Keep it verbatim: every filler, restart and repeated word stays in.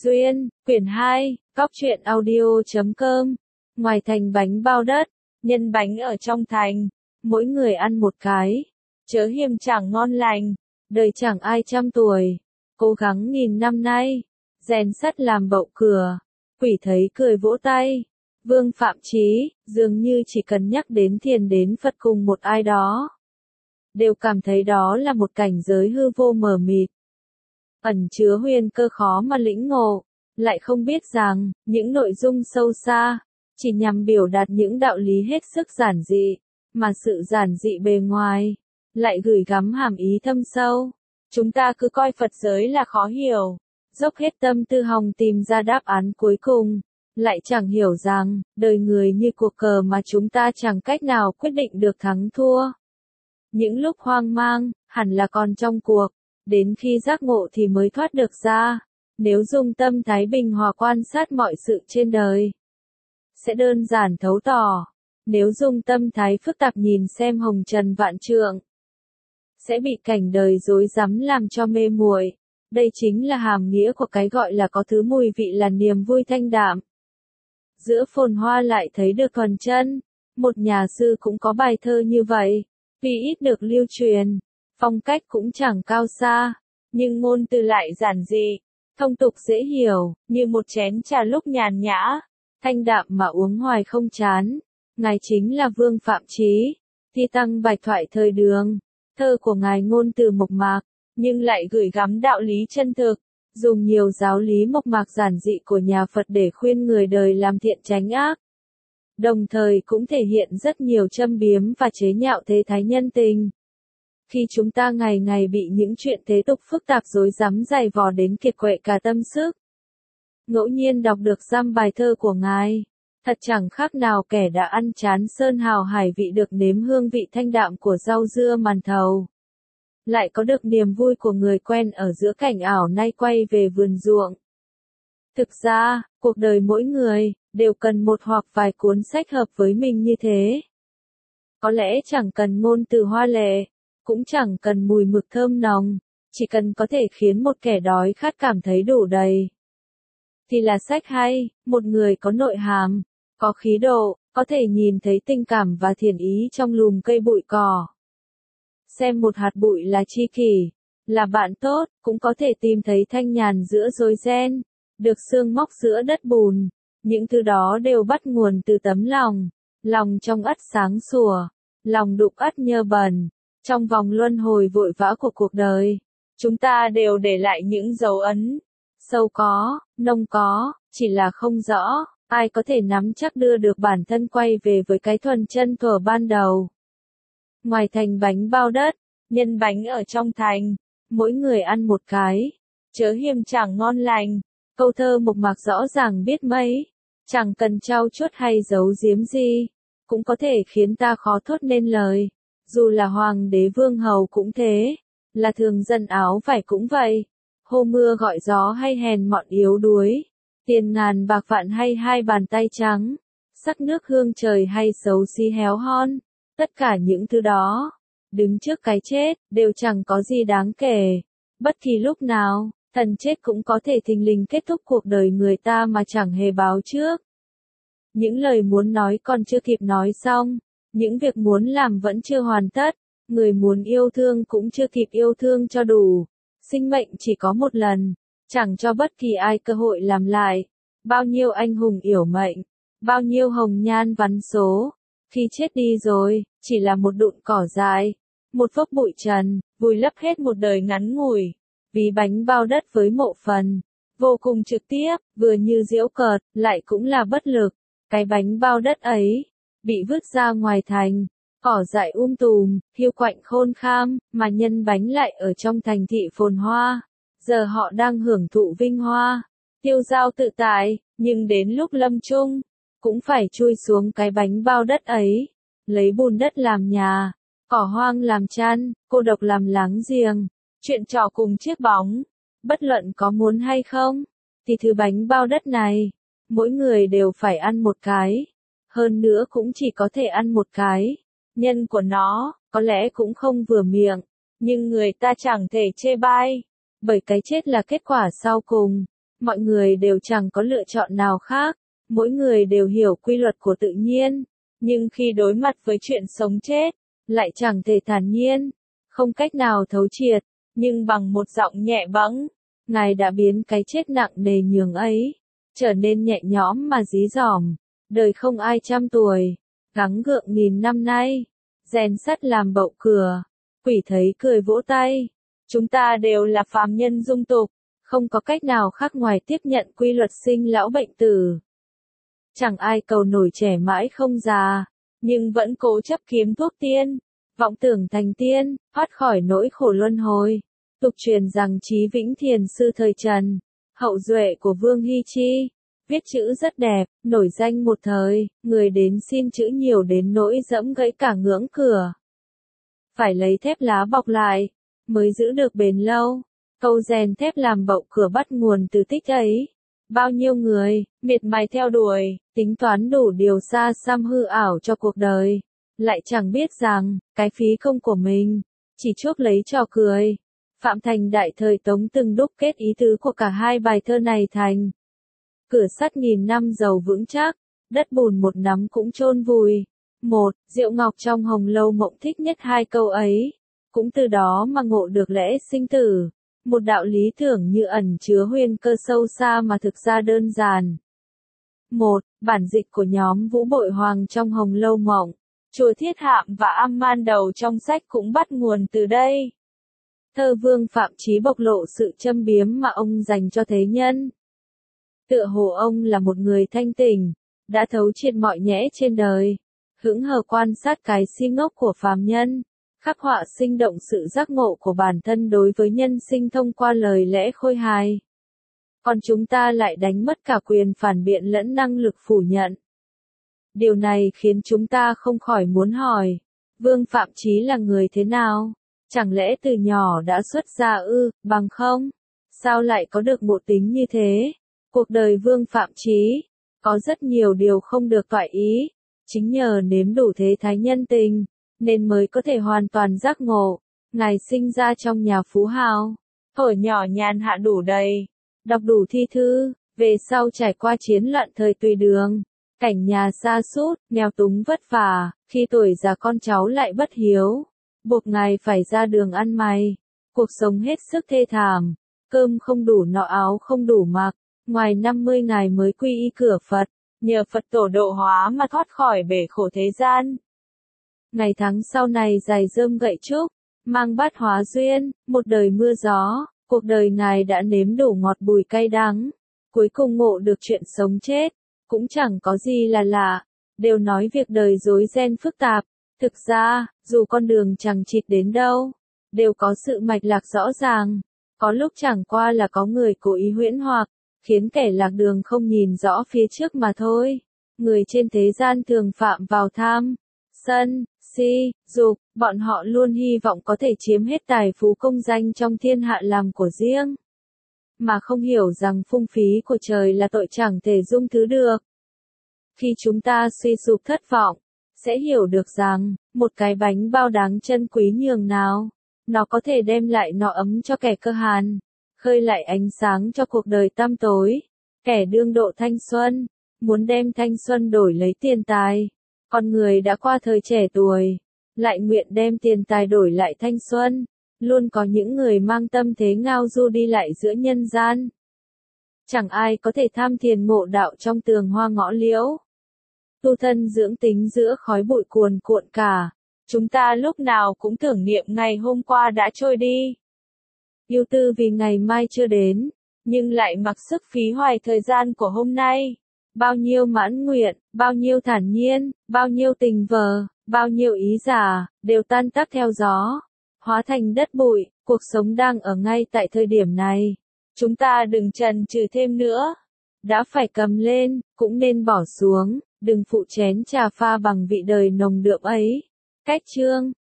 Duyên, quyển hai, Cóc truyện audio chấm com. Ngoài thành bánh bao đất, nhân bánh ở trong thành, mỗi người ăn một cái. Chớ hiềm chẳng ngon lành, đời chẳng ai trăm tuổi. Cố gắng nghìn năm nay, rèn sắt làm bậu cửa. Quỷ thấy cười vỗ tay. Vương Phạm Chí, dường như chỉ cần nhắc đến thiền đến Phật cùng một ai đó, đều cảm thấy đó là một cảnh giới hư vô mờ mịt, ẩn chứa huyền cơ khó mà lĩnh ngộ, lại không biết rằng, những nội dung sâu xa, chỉ nhằm biểu đạt những đạo lý hết sức giản dị, mà sự giản dị bề ngoài, lại gửi gắm hàm ý thâm sâu. Chúng ta cứ coi Phật giới là khó hiểu, dốc hết tâm tư hòng tìm ra đáp án cuối cùng, lại chẳng hiểu rằng, đời người như cuộc cờ mà chúng ta chẳng cách nào quyết định được thắng thua. Những lúc hoang mang, hẳn là còn trong cuộc, đến khi giác ngộ thì mới thoát được ra. Nếu dùng tâm thái bình hòa quan sát mọi sự trên đời, sẽ đơn giản thấu tỏ. Nếu dùng tâm thái phức tạp nhìn xem hồng trần vạn trượng, sẽ bị cảnh đời rối rắm làm cho mê muội. Đây chính là hàm nghĩa của cái gọi là có thứ mùi vị là niềm vui thanh đạm. Giữa phồn hoa lại thấy được thuần chân. Một nhà sư cũng có bài thơ như vậy, vì ít được lưu truyền, phong cách cũng chẳng cao xa, nhưng ngôn từ lại giản dị, thông tục dễ hiểu, như một chén trà lúc nhàn nhã, thanh đạm mà uống hoài không chán. Ngài chính là Vương Phạm Chí, thi tăng bạch thoại thời Đường. Thơ của ngài ngôn từ mộc mạc, nhưng lại gửi gắm đạo lý chân thực, dùng nhiều giáo lý mộc mạc giản dị của nhà Phật để khuyên người đời làm thiện tránh ác. Đồng thời cũng thể hiện rất nhiều châm biếm và chế nhạo thế thái nhân tình. Khi chúng ta ngày ngày bị những chuyện thế tục phức tạp rối rắm dày vò đến kiệt quệ cả tâm sức, ngẫu nhiên đọc được dăm bài thơ của ngài, thật chẳng khác nào kẻ đã ăn chán sơn hào hải vị được nếm hương vị thanh đạm của rau dưa màn thầu, lại có được niềm vui của người quen ở giữa cảnh ảo nay quay về vườn ruộng. Thực ra, cuộc đời mỗi người đều cần một hoặc vài cuốn sách hợp với mình như thế. Có lẽ chẳng cần ngôn từ hoa lệ, cũng chẳng cần mùi mực thơm nồng, chỉ cần có thể khiến một kẻ đói khát cảm thấy đủ đầy, thì là sách hay. Một người có nội hàm, có khí độ, có thể nhìn thấy tình cảm và thiện ý trong lùm cây bụi cỏ. Xem một hạt bụi là tri kỷ, là bạn tốt, cũng có thể tìm thấy thanh nhàn giữa rối ren, được xương móc giữa đất bùn. Những thứ đó đều bắt nguồn từ tấm lòng, lòng trong ắt sáng sủa, lòng đục ắt nhơ bẩn. Trong vòng luân hồi vội vã của cuộc đời, chúng ta đều để lại những dấu ấn, sâu có, nông có, chỉ là không rõ, ai có thể nắm chắc đưa được bản thân quay về với cái thuần chân thuở ban đầu. Ngoài thành bánh bao đất, nhân bánh ở trong thành, mỗi người ăn một cái, chớ hiềm chẳng ngon lành. Câu thơ mộc mạc rõ ràng biết mấy, chẳng cần trau chuốt hay giấu giếm gì, cũng có thể khiến ta khó thốt nên lời. Dù là hoàng đế vương hầu cũng thế, là thường dân áo vải cũng vậy. Hô mưa gọi gió hay hèn mọn yếu đuối, tiền ngàn bạc vạn hay hai bàn tay trắng, sắc nước hương trời hay xấu xí héo hon, tất cả những thứ đó, đứng trước cái chết, đều chẳng có gì đáng kể. Bất kỳ lúc nào, thần chết cũng có thể thình lình kết thúc cuộc đời người ta mà chẳng hề báo trước. Những lời muốn nói còn chưa kịp nói xong, những việc muốn làm vẫn chưa hoàn tất, người muốn yêu thương cũng chưa kịp yêu thương cho đủ. Sinh mệnh chỉ có một lần, chẳng cho bất kỳ ai cơ hội làm lại. Bao nhiêu anh hùng yểu mệnh, bao nhiêu hồng nhan vắn số, khi chết đi rồi, chỉ là một đụn cỏ dại, một phốc bụi trần, vùi lấp hết một đời ngắn ngủi. Vì bánh bao đất với mộ phần, vô cùng trực tiếp, vừa như giễu cợt, lại cũng là bất lực. Cái bánh bao đất ấy, bị vứt ra ngoài thành, cỏ dại um tùm, hiu quạnh khôn kham, mà nhân bánh lại ở trong thành thị phồn hoa. Giờ họ đang hưởng thụ vinh hoa, tiêu dao tự tại, nhưng đến lúc lâm chung, cũng phải chui xuống cái bánh bao đất ấy, lấy bùn đất làm nhà, cỏ hoang làm chăn, cô độc làm láng giềng, chuyện trò cùng chiếc bóng. Bất luận có muốn hay không, thì thứ bánh bao đất này, mỗi người đều phải ăn một cái. Hơn nữa cũng chỉ có thể ăn một cái. Nhân của nó, có lẽ cũng không vừa miệng, nhưng người ta chẳng thể chê bai, bởi cái chết là kết quả sau cùng, Mọi người đều chẳng có lựa chọn nào khác, mỗi người đều hiểu quy luật của tự nhiên, nhưng khi đối mặt với chuyện sống chết, lại chẳng thể thản nhiên, không cách nào thấu triệt, nhưng bằng một giọng nhẹ bẫng, Ngài đã biến cái chết nặng nề nhường ấy, trở nên nhẹ nhõm mà dí dỏm, đời không ai trăm tuổi, gắng gượng nghìn năm nay, rèn sắt làm bậu cửa, quỷ thấy cười vỗ tay, chúng ta đều là phàm nhân dung tục, không có cách nào khác ngoài tiếp nhận quy luật sinh lão bệnh tử. Chẳng ai cầu nổi trẻ mãi không già, nhưng vẫn cố chấp kiếm thuốc tiên, vọng tưởng thành tiên, thoát khỏi nỗi khổ luân hồi. Tục truyền rằng Chí Vĩnh Thiền sư thời Trần, hậu duệ của Vương Hy Chi, viết chữ rất đẹp, nổi danh một thời, người đến xin chữ nhiều đến nỗi dẫm gãy cả ngưỡng cửa. Phải lấy thép lá bọc lại, mới giữ được bền lâu. Câu rèn thép làm bậu cửa bắt nguồn từ tích ấy. Bao nhiêu người, miệt mài theo đuổi, tính toán đủ điều xa xăm hư ảo cho cuộc đời, lại chẳng biết rằng, cái phí công của mình, chỉ chuốc lấy trò cười. Phạm Thành đại thời Tống từng đúc kết ý tứ của cả hai bài thơ này thành cửa sắt nghìn năm giàu vững chắc, đất bùn một nắm cũng chôn vùi. Một, Diệu Ngọc trong Hồng Lâu Mộng thích nhất hai câu ấy, cũng từ đó mà ngộ được lẽ sinh tử, một đạo lý tưởng như ẩn chứa huyền cơ sâu xa mà thực ra đơn giản. Một, bản dịch của nhóm Vũ Bội Hoàng trong Hồng Lâu Mộng, Chùa Thiết Hạm và Am-man đầu trong sách cũng bắt nguồn từ đây. Thơ Vương Phạm Chí bộc lộ sự châm biếm mà ông dành cho thế nhân. Tựa hồ ông là một người thanh tỉnh, đã thấu triệt mọi nhẽ trên đời, hững hờ quan sát cái si ngốc của phàm nhân, khắc họa sinh động sự giác ngộ của bản thân đối với nhân sinh thông qua lời lẽ khôi hài. Còn chúng ta lại đánh mất cả quyền phản biện lẫn năng lực phủ nhận. Điều này khiến chúng ta không khỏi muốn hỏi, Vương Phạm Chí là người thế nào? Chẳng lẽ từ nhỏ đã xuất gia ư, bằng không? Sao lại có được bộ tính như thế? Cuộc đời Vương Phạm Chí, có rất nhiều điều không được toại ý, chính nhờ nếm đủ thế thái nhân tình, nên mới có thể hoàn toàn giác ngộ. Ngài sinh ra trong nhà phú hào, thuở nhỏ nhàn hạ đủ đầy, đọc đủ thi thư, về sau trải qua chiến loạn thời Tùy Đường, cảnh nhà sa sút, nghèo túng vất vả, khi tuổi già con cháu lại bất hiếu, buộc ngài phải ra đường ăn mày, cuộc sống hết sức thê thảm, cơm không đủ no áo không đủ mặc, ngoài năm mươi ngài mới quy y cửa Phật, nhờ Phật tổ độ hóa mà thoát khỏi bể khổ thế gian. Ngày tháng sau này dài rơm gậy trúc, mang bát hóa duyên, một đời mưa gió, cuộc đời ngài đã nếm đủ ngọt bùi cay đắng, cuối cùng ngộ được chuyện sống chết, cũng chẳng có gì là lạ, đều nói việc đời rối ren phức tạp, thực ra, dù con đường chẳng chịt đến đâu, đều có sự mạch lạc rõ ràng, có lúc chẳng qua là có người cố ý huyễn hoặc, khiến kẻ lạc đường không nhìn rõ phía trước mà thôi. Người trên thế gian thường phạm vào tham, sân, si, dục, bọn họ luôn hy vọng có thể chiếm hết tài phú công danh trong thiên hạ làm của riêng, mà không hiểu rằng phung phí của trời là tội chẳng thể dung thứ được. Khi chúng ta suy sụp thất vọng, sẽ hiểu được rằng, một cái bánh bao đáng trân quý nhường nào, nó có thể đem lại nọ ấm cho kẻ cơ hàn, khơi lại ánh sáng cho cuộc đời tăm tối. Kẻ đương độ thanh xuân, muốn đem thanh xuân đổi lấy tiền tài. Con người đã qua thời trẻ tuổi, lại nguyện đem tiền tài đổi lại thanh xuân. Luôn có những người mang tâm thế ngao du đi lại giữa nhân gian. Chẳng ai có thể tham thiền ngộ đạo trong tường hoa ngõ liễu. Tu thân dưỡng tính giữa khói bụi cuồn cuộn cả. Chúng ta lúc nào cũng tưởng niệm ngày hôm qua đã trôi đi. Ưu tư vì ngày mai chưa đến, nhưng lại mặc sức phí hoài thời gian của hôm nay. Bao nhiêu mãn nguyện, bao nhiêu thản nhiên, bao nhiêu tình vờ, bao nhiêu ý giả, đều tan tác theo gió, hóa thành đất bụi. Cuộc sống đang ở ngay tại thời điểm này. Chúng ta đừng chần chừ thêm nữa. Đã phải cầm lên, cũng nên bỏ xuống, đừng phụ chén trà pha bằng vị đời nồng đượm ấy. Cách chương